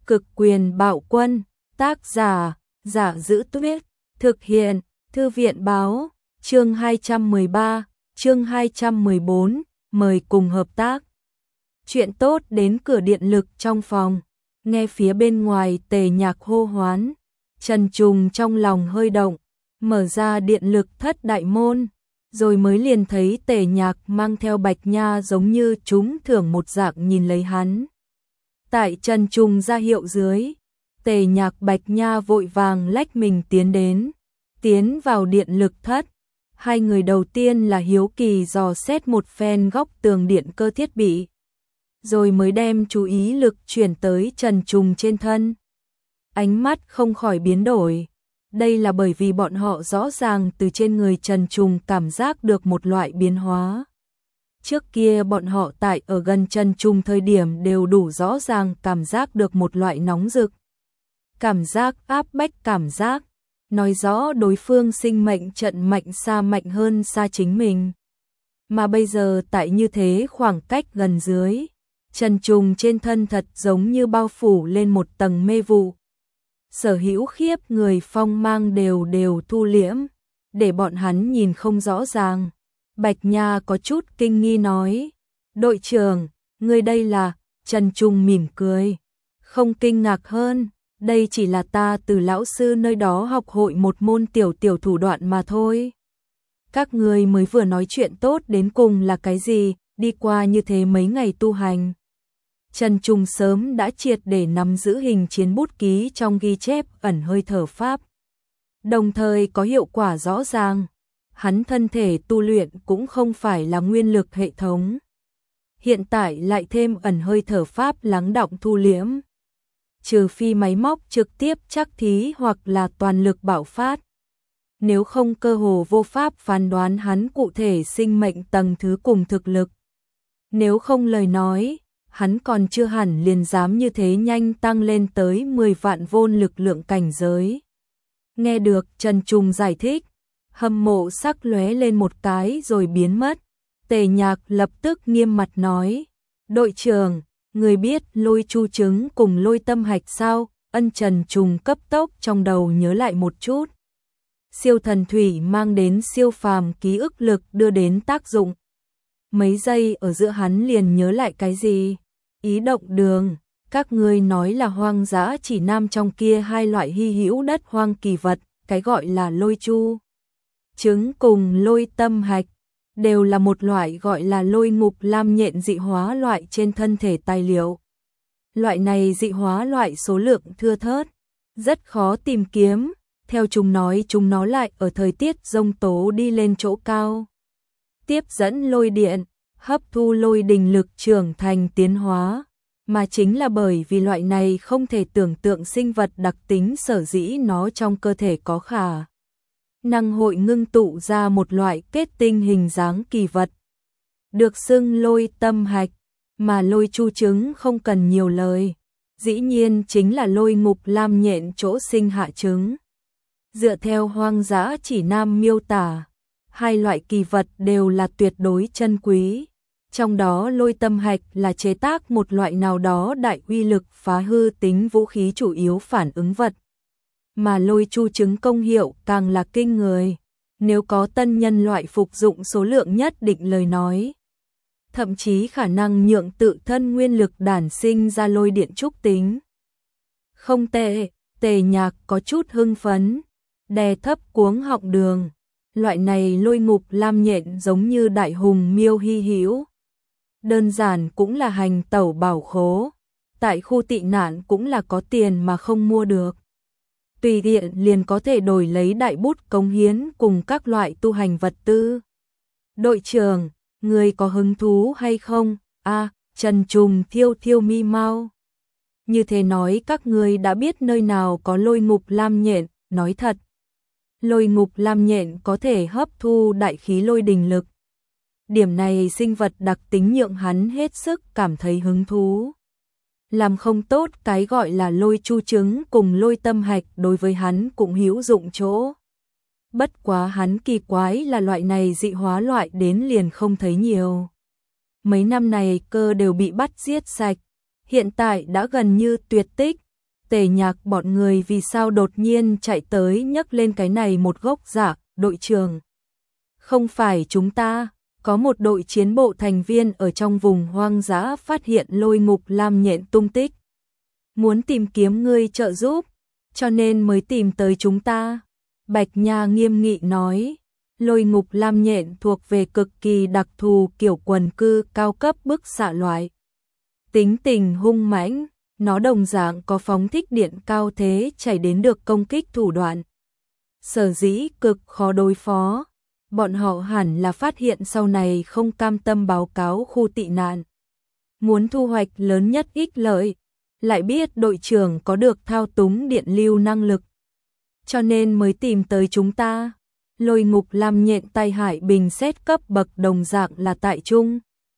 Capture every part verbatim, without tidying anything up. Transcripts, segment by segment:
Cực quyền bạo quân, tác giả, Giả Giữ Tuyết, thực hiện, Thư viện báo, chương hai trăm mười ba, chương hai trăm mười bốn, mời cùng hợp tác. Chuyện tốt đến cửa điện lực trong phòng, nghe phía bên ngoài Tề Nhạc hô hoán, Trần Trùng trong lòng hơi động, mở ra điện lực thất đại môn, rồi mới liền thấy Tề Nhạc mang theo Bạch Nha giống như trúng thưởng một dạng nhìn lấy hắn. Tại Trần Trùng ra hiệu dưới, Tề Nhạc Bạch Nha vội vàng lách mình tiến đến, tiến vào điện lực thất. Hai người đầu tiên là hiếu kỳ dò xét một phen góc tường điện cơ thiết bị, rồi mới đem chú ý lực chuyển tới Trần Trùng trên thân. Ánh mắt không khỏi biến đổi. Đây là bởi vì bọn họ rõ ràng từ trên người Trần Trùng cảm giác được một loại biến hóa. Trước kia bọn họ tại ở gần Trần Trùng thời điểm đều đủ rõ ràng cảm giác được một loại nóng rực. Cảm giác áp bách cảm giác, nói rõ đối phương sinh mệnh trận mạnh xa mạnh hơn xa chính mình. Mà bây giờ tại như thế khoảng cách gần dưới, Trần Trùng trên thân thật giống như bao phủ lên một tầng mê vụ. Sở hữu khiếp người phong mang đều đều thu liễm, để bọn hắn nhìn không rõ ràng. Bạch Nha có chút kinh nghi nói, đội trưởng, người đây là, Trần Trùng mỉm cười, không kinh ngạc hơn, đây chỉ là ta từ lão sư nơi đó học hội một môn tiểu tiểu thủ đoạn mà thôi. Các người mới vừa nói chuyện tốt đến cùng là cái gì, đi qua như thế mấy ngày tu hành. Trần Trùng sớm đã triệt để nắm giữ hình chiến bút ký trong ghi chép ẩn hơi thở pháp. Đồng thời có hiệu quả rõ ràng, hắn thân thể tu luyện cũng không phải là nguyên lực hệ thống. Hiện tại lại thêm ẩn hơi thở pháp lắng đọng thu liễm. Trừ phi máy móc trực tiếp chắc thí hoặc là toàn lực bạo phát. Nếu không cơ hồ vô pháp phán đoán hắn cụ thể sinh mệnh tầng thứ cùng thực lực. Nếu không lời nói, hắn còn chưa hẳn liền dám như thế nhanh tăng lên tới mười vạn vôn lực lượng cảnh giới. Nghe được Trần Trùng giải thích, hâm mộ sắc lóe lên một cái rồi biến mất. Tề Nhạc lập tức nghiêm mặt nói, đội trưởng, người biết lôi chu chứng cùng lôi tâm hạch sao? Ân. Trần Trùng cấp tốc trong đầu nhớ lại một chút. Siêu thần thủy mang đến siêu phàm ký ức lực đưa đến tác dụng. Mấy giây ở giữa hắn liền nhớ lại cái gì? Ý động đường, các ngươi nói là hoang dã chỉ nam trong kia hai loại hy hữu đất hoang kỳ vật, cái gọi là lôi chu trứng cùng lôi tâm hạch, đều là một loại gọi là lôi ngục lam nhện dị hóa loại trên thân thể tài liệu. Loại này dị hóa loại số lượng thưa thớt, rất khó tìm kiếm, theo chúng nói chúng nó lại ở thời tiết giông tố đi lên chỗ cao. Tiếp dẫn lôi điện, hấp thu lôi đình lực trưởng thành tiến hóa, mà chính là bởi vì loại này không thể tưởng tượng sinh vật đặc tính sở dĩ nó trong cơ thể có khả năng hội ngưng tụ ra một loại kết tinh hình dáng kỳ vật. Được xưng lôi tâm hạch, mà lôi chu trứng không cần nhiều lời, dĩ nhiên chính là lôi ngục lam nhện chỗ sinh hạ trứng. Dựa theo hoang dã chỉ nam miêu tả, hai loại kỳ vật đều là tuyệt đối chân quý. Trong đó lôi tâm hạch là chế tác một loại nào đó đại uy lực phá hư tính vũ khí chủ yếu phản ứng vật. Mà lôi chu trứng công hiệu càng là kinh người, nếu có tân nhân loại phục dụng số lượng nhất định lời nói. Thậm chí khả năng nhượng tự thân nguyên lực đản sinh ra lôi điện trúc tính. Không tệ, Tề Nhạc có chút hưng phấn, đè thấp cuống họng đường. Loại này lôi ngục lam nhện giống như đại hùng miêu hy hữu. Đơn giản cũng là hành tẩu bảo khố, tại khu tị nạn cũng là có tiền mà không mua được. Tùy tiện liền có thể đổi lấy đại bút cống hiến cùng các loại tu hành vật tư. Đội trưởng, người có hứng thú hay không? A, à, Trần Trùng thiêu thiêu mi mau. Như thế nói các người đã biết nơi nào có lôi ngục lam nhện, nói thật. Lôi ngục lam nhện có thể hấp thu đại khí lôi đình lực. Điểm này sinh vật đặc tính nhượng hắn hết sức cảm thấy hứng thú. Làm không tốt cái gọi là lôi chu trứng cùng lôi tâm hạch đối với hắn cũng hữu dụng chỗ. Bất quá hắn kỳ quái là loại này dị hóa loại đến liền không thấy nhiều. Mấy năm này cơ đều bị bắt giết sạch, hiện tại đã gần như tuyệt tích, Tề Nhạc bọn người vì sao đột nhiên chạy tới nhấc lên cái này một gốc dạ, đội trưởng. Không phải chúng ta, có một đội chiến bộ thành viên ở trong vùng hoang dã phát hiện Lôi Ngục Lam Nhện tung tích. Muốn tìm kiếm ngươi trợ giúp, cho nên mới tìm tới chúng ta. Bạch Nha nghiêm nghị nói, Lôi Ngục Lam Nhện thuộc về cực kỳ đặc thù kiểu quần cư cao cấp bức xạ loại. Tính tình hung mãnh, nó đồng dạng có phóng thích điện cao thế chảy đến được công kích thủ đoạn. Sở dĩ cực khó đối phó, bọn họ hẳn là phát hiện sau này không cam tâm báo cáo khu tị nạn. Muốn thu hoạch lớn nhất ích lợi, lại biết đội trưởng có được thao túng điện lưu năng lực. Cho nên mới tìm tới chúng ta. Lôi Ngục Lam Nhện tai hại bình xét cấp bậc đồng dạng là tại trung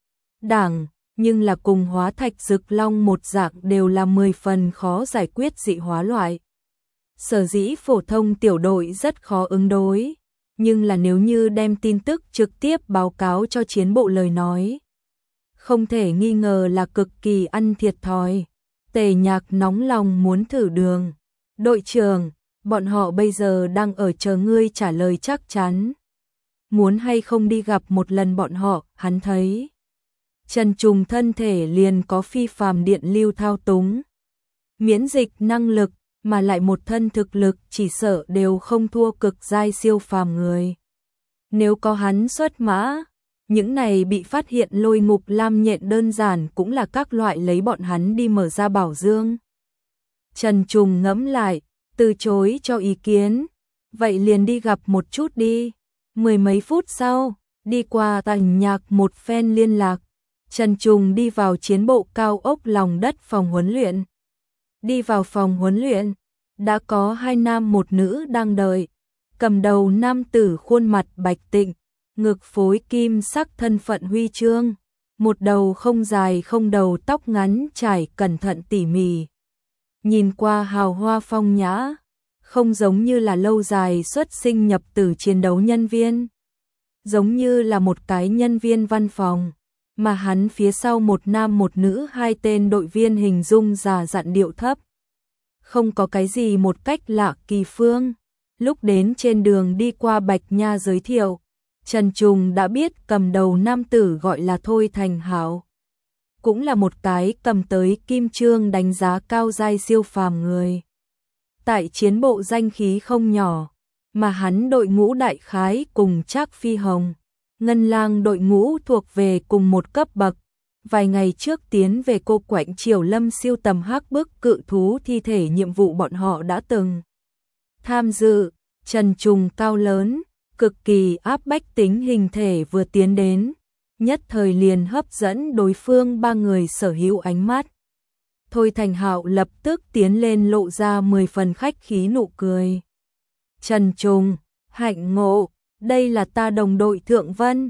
đẳng, nhưng là cùng hóa thạch rực long một dạng đều là mười phần khó giải quyết dị hóa loại. Sở dĩ phổ thông tiểu đội rất khó ứng đối, nhưng là nếu như đem tin tức trực tiếp báo cáo cho chiến bộ lời nói, không thể nghi ngờ là cực kỳ ăn thiệt thòi. Tề Nhạc nóng lòng muốn thử đường. Đội trưởng, bọn họ bây giờ đang ở chờ ngươi trả lời chắc chắn. Muốn hay không đi gặp một lần bọn họ, hắn thấy. Trần Trùng thân thể liền có phi phàm điện lưu thao túng. Miễn dịch năng lực, mà lại một thân thực lực chỉ sợ đều không thua cực giai siêu phàm người. Nếu có hắn xuất mã, những này bị phát hiện Lôi Ngục Lam Nhện đơn giản cũng là các loại lấy bọn hắn đi mở ra bảo dương. Trần Trùng ngẫm lại, từ chối cho ý kiến, vậy liền đi gặp một chút đi. Mười mấy phút sau, đi qua Tành Nhạc một phen liên lạc, Trần Trùng đi vào chiến bộ cao ốc lòng đất phòng huấn luyện. Đi vào phòng huấn luyện, đã có hai nam một nữ đang đợi. Cầm đầu nam tử khuôn mặt bạch tịnh, ngực phối kim sắc thân phận huy chương, một đầu không dài không đầu tóc ngắn trải cẩn thận tỉ mỉ. Nhìn qua hào hoa phong nhã, không giống như là lâu dài xuất sinh nhập tử chiến đấu nhân viên. Giống như là một cái nhân viên văn phòng, mà hắn phía sau một nam một nữ hai tên đội viên hình dung già dặn điệu thấp. Không có cái gì một cách lạ kỳ phương. Lúc đến trên đường đi qua Bạch Nha giới thiệu, Trần Trùng đã biết cầm đầu nam tử gọi là Thôi Thành Hạo. Cũng là một cái cầm tới kim chương đánh giá cao giai siêu phàm người. Tại chiến bộ danh khí không nhỏ, mà hắn đội ngũ đại khái cùng Trác Phi Hồng, Ngân Lang đội ngũ thuộc về cùng một cấp bậc. Vài ngày trước tiến về cô quạnh Triều Lâm siêu tầm hắc bức cự thú thi thể nhiệm vụ bọn họ đã từng tham dự. Trần Trùng cao lớn, cực kỳ áp bách tính hình thể vừa tiến đến, nhất thời liền hấp dẫn đối phương ba người sở hữu ánh mắt. Thôi Thành Hạo lập tức tiến lên lộ ra mười phần khách khí nụ cười. Trần Trùng, hạnh ngộ, đây là ta đồng đội Thượng Vân,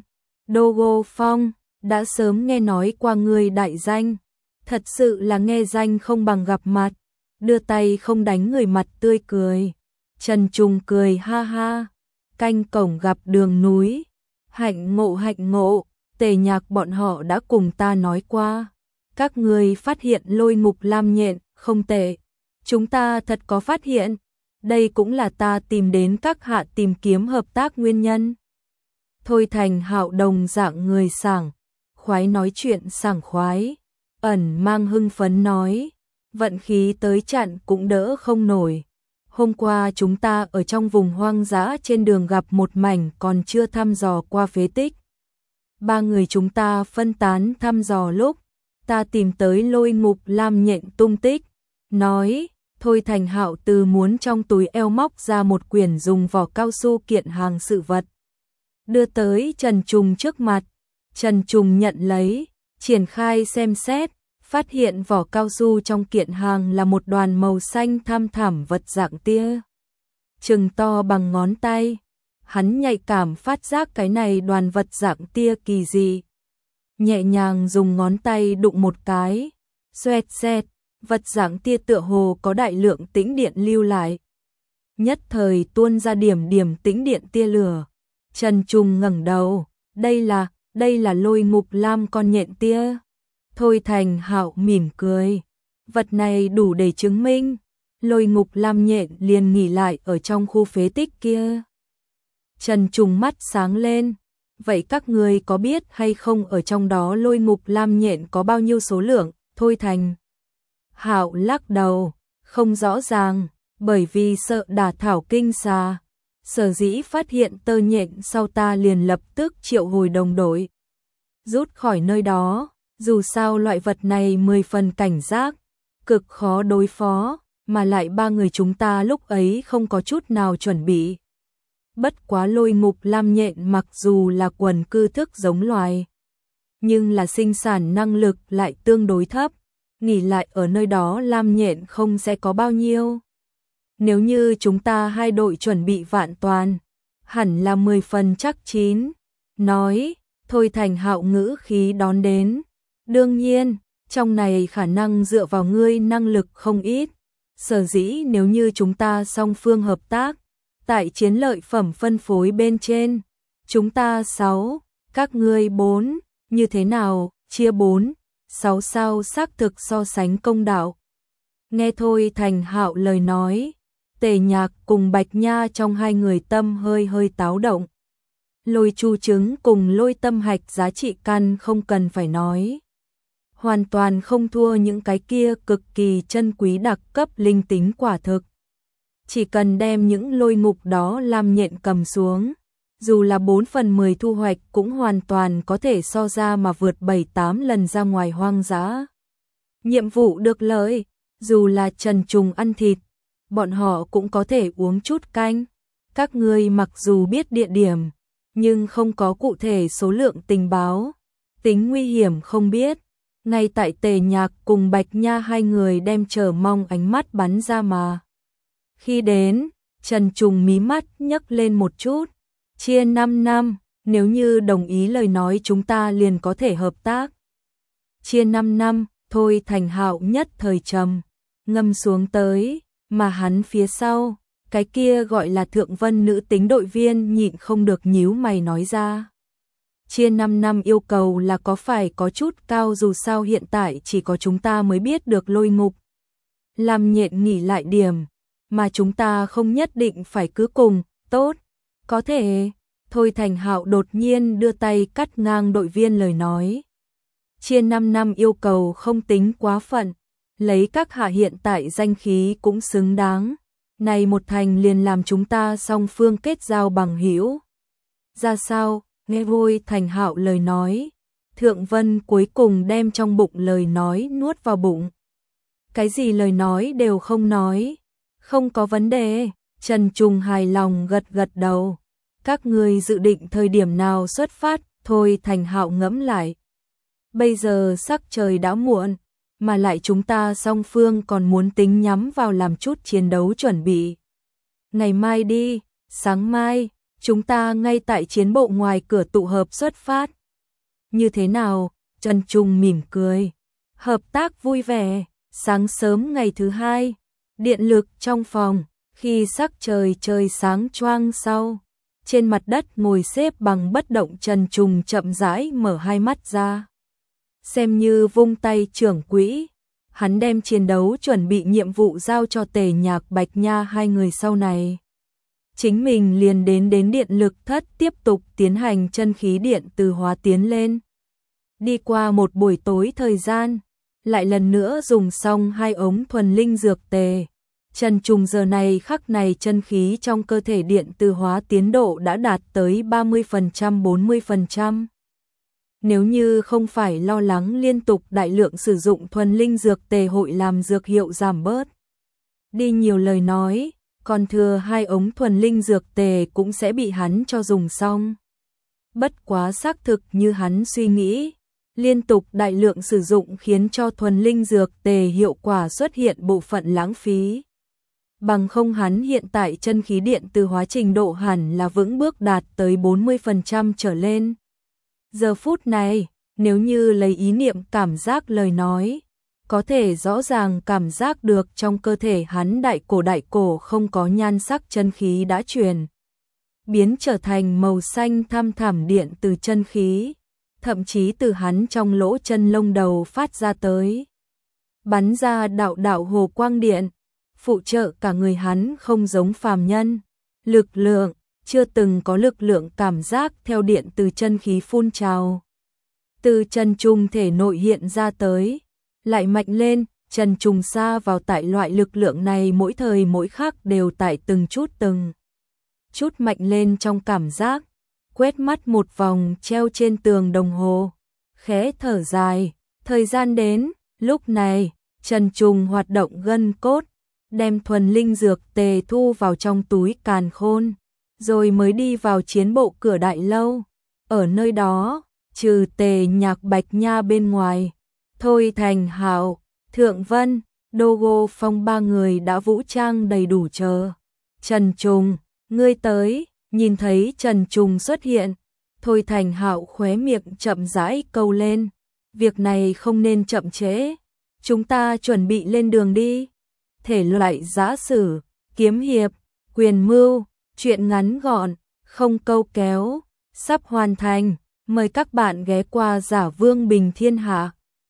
Đô Phong, đã sớm nghe nói qua người đại danh, thật sự là nghe danh không bằng gặp mặt, đưa tay không đánh người mặt tươi cười. Trần Trùng cười ha ha, canh cổng gặp đường núi, hạnh ngộ hạnh ngộ, Tề Nhạc bọn họ đã cùng ta nói qua, các người phát hiện Lôi Ngục Lam Nhện, không tệ, chúng ta thật có phát hiện, đây cũng là ta tìm đến các hạ tìm kiếm hợp tác nguyên nhân. Thôi Thành Hạo đồng dạng người sảng khoái nói chuyện sảng khoái, ẩn mang hưng phấn nói, vận khí tới chặn cũng đỡ không nổi. Hôm qua chúng ta ở trong vùng hoang dã trên đường gặp một mảnh còn chưa thăm dò qua phế tích. Ba người chúng ta phân tán thăm dò lúc, ta tìm tới Lôi Ngục Lam Nhện tung tích. Nói, Thôi Thành Hạo từ muốn trong túi eo móc ra một quyển dùng vỏ cao su kiện hàng sự vật. Đưa tới Trần Trùng trước mặt, Trần Trùng nhận lấy, triển khai xem xét. Phát hiện vỏ cao su trong kiện hàng là một đoàn màu xanh thăm thẳm vật dạng tia. Chừng to bằng ngón tay. Hắn nhạy cảm phát giác cái này đoàn vật dạng tia kỳ dị. Nhẹ nhàng dùng ngón tay đụng một cái. Xoẹt xẹt, vật dạng tia tựa hồ có đại lượng tĩnh điện lưu lại. Nhất thời tuôn ra điểm điểm tĩnh điện tia lửa. Trần Trùng ngẩng đầu. Đây là, đây là Lôi Ngục Lam con nhện tia. Thôi Thành Hạo mỉm cười, vật này đủ để chứng minh, Lôi Ngục Lam Nhện liền nghỉ lại ở trong khu phế tích kia. Trần Trùng mắt sáng lên, vậy các người có biết hay không ở trong đó Lôi Ngục Lam Nhện có bao nhiêu số lượng? Thôi Thành Hạo lắc đầu, không rõ ràng, bởi vì sợ đả thảo kinh xà. Sở dĩ phát hiện tơ nhện sau ta liền lập tức triệu hồi đồng đội, rút khỏi nơi đó, dù sao loại vật này mười phần cảnh giác, cực khó đối phó, mà lại ba người chúng ta lúc ấy không có chút nào chuẩn bị. Bất quá Lôi Ngục Lam Nhện mặc dù là quần cư thức giống loài, nhưng là sinh sản năng lực lại tương đối thấp, nghỉ lại ở nơi đó Lam Nhện không sẽ có bao nhiêu. Nếu như chúng ta hai đội chuẩn bị vạn toàn, hẳn là mười phần chắc chín. Nói, Thôi Thành Hạo ngữ khí đón đến. Đương nhiên, trong này khả năng dựa vào ngươi năng lực không ít. Sở dĩ nếu như chúng ta song phương hợp tác, tại chiến lợi phẩm phân phối bên trên, chúng ta sáu, các ngươi bốn, như thế nào, chia bốn, sáu sao xác thực so sánh công đạo. Nghe Thôi Thành Hạo lời nói, Tề Nhạc cùng Bạch Nha trong hai người tâm hơi hơi táo động. Lôi chu trứng cùng lôi tâm hạch giá trị căn không cần phải nói, hoàn toàn không thua những cái kia cực kỳ chân quý đặc cấp linh tính quả thực. Chỉ cần đem những lôi ngục đó làm nhện cầm xuống, dù là bốn phần mười thu hoạch cũng hoàn toàn có thể so ra mà vượt bảy tám lần ra ngoài hoang dã. Nhiệm vụ được lợi, dù là Trần Trùng ăn thịt, bọn họ cũng có thể uống chút canh. Các ngươi mặc dù biết địa điểm, nhưng không có cụ thể số lượng tình báo, tính nguy hiểm không biết. Ngay tại Tề Nhạc cùng Bạch Nha hai người đem chờ mong ánh mắt bắn ra mà. Khi đến, Trần Trùng mí mắt nhấc lên một chút, chia năm năm, nếu như đồng ý lời nói chúng ta liền có thể hợp tác. Chia năm năm, Thôi Thành Hạo nhất thời trầm ngâm xuống tới, mà hắn phía sau, cái kia gọi là Thượng Vân nữ tính đội viên nhịn không được nhíu mày nói ra. Chia năm năm yêu cầu là có phải có chút cao, dù sao hiện tại chỉ có chúng ta mới biết được Lôi Ngục Lam Nhện nghỉ lại điểm, mà chúng ta không nhất định phải cứ cùng, tốt, có thể. Thôi Thành Hạo đột nhiên đưa tay cắt ngang đội viên lời nói. Chia năm năm yêu cầu không tính quá phận, lấy các hạ hiện tại danh khí cũng xứng đáng. Này một thành liền làm chúng ta song phương kết giao bằng hữu. Ra sao? Nghe Thôi Thành Hạo lời nói, Thượng Vân cuối cùng đem trong bụng lời nói nuốt vào bụng. Cái gì lời nói đều không nói, không có vấn đề. Trần Trùng hài lòng gật gật đầu. Các ngươi dự định thời điểm nào xuất phát? Thôi Thành Hạo ngẫm lại. Bây giờ sắc trời đã muộn, mà lại chúng ta song phương còn muốn tính nhắm vào làm chút chiến đấu chuẩn bị. Ngày mai đi, sáng mai, chúng ta ngay tại chiến bộ ngoài cửa tụ hợp xuất phát. Như thế nào? Trần Trung mỉm cười. Hợp tác vui vẻ. Sáng sớm ngày thứ hai, điện lực trong phòng, khi sắc trời trời sáng choang sau, trên mặt đất ngồi xếp bằng bất động Trần Trung chậm rãi mở hai mắt ra. Xem như vung tay trưởng quỹ, hắn đem chiến đấu chuẩn bị nhiệm vụ giao cho Tề Nhạc Bạch Nha hai người sau này. Chính mình liền đến đến điện lực thất tiếp tục tiến hành chân khí điện từ hóa tiến lên. Đi qua một buổi tối thời gian, lại lần nữa dùng xong hai ống thuần linh dược tề. Trần Trùng giờ này khắc này chân khí trong cơ thể điện từ hóa tiến độ đã đạt tới ba mươi phần trăm bốn mươi phần trăm. Nếu như không phải lo lắng liên tục đại lượng sử dụng thuần linh dược tề hội làm dược hiệu giảm bớt đi nhiều lời nói, còn thừa hai ống thuần linh dược tề cũng sẽ bị hắn cho dùng xong. Bất quá xác thực như hắn suy nghĩ, liên tục đại lượng sử dụng khiến cho thuần linh dược tề hiệu quả xuất hiện bộ phận lãng phí. Bằng không hắn hiện tại chân khí điện từ hóa trình độ hẳn là vững bước đạt tới bốn mươi phần trăm trở lên. Giờ phút này, nếu như lấy ý niệm cảm giác lời nói, có thể rõ ràng cảm giác được trong cơ thể hắn đại cổ đại cổ không có nhan sắc chân khí đã chuyển biến trở thành màu xanh thăm thẳm điện từ chân khí, thậm chí từ hắn trong lỗ chân lông đầu phát ra tới. Bắn ra đạo đạo hồ quang điện, phụ trợ cả người hắn không giống phàm nhân. Lực lượng, chưa từng có lực lượng cảm giác theo điện từ chân khí phun trào. Từ Trần Trùng thể nội hiện ra tới, lại mạnh lên, Trần Trùng xa vào tại loại lực lượng này mỗi thời mỗi khắc đều tại từng chút từng chút mạnh lên trong cảm giác, quét mắt một vòng treo trên tường đồng hồ, khẽ thở dài, thời gian đến, lúc này, Trần Trùng hoạt động gân cốt, đem thuần linh dược tề thu vào trong túi càn khôn, rồi mới đi vào chiến bộ cửa đại lâu, ở nơi đó, trừ Tề Nhạc Bạch Nha bên ngoài, Thôi Thành Hạo, Thượng Vân, Đô Phong ba người đã vũ trang đầy đủ chờ. Trần Trùng, ngươi tới, nhìn thấy Trần Trùng xuất hiện, Thôi Thành Hạo khóe miệng chậm rãi câu lên, việc này không nên chậm trễ, chúng ta chuẩn bị lên đường đi. Thể loại giã sử, kiếm hiệp, quyền mưu, truyện ngắn gọn, không câu kéo, sắp hoàn thành, mời các bạn ghé qua Giả Vương Bình Thiên Hạ.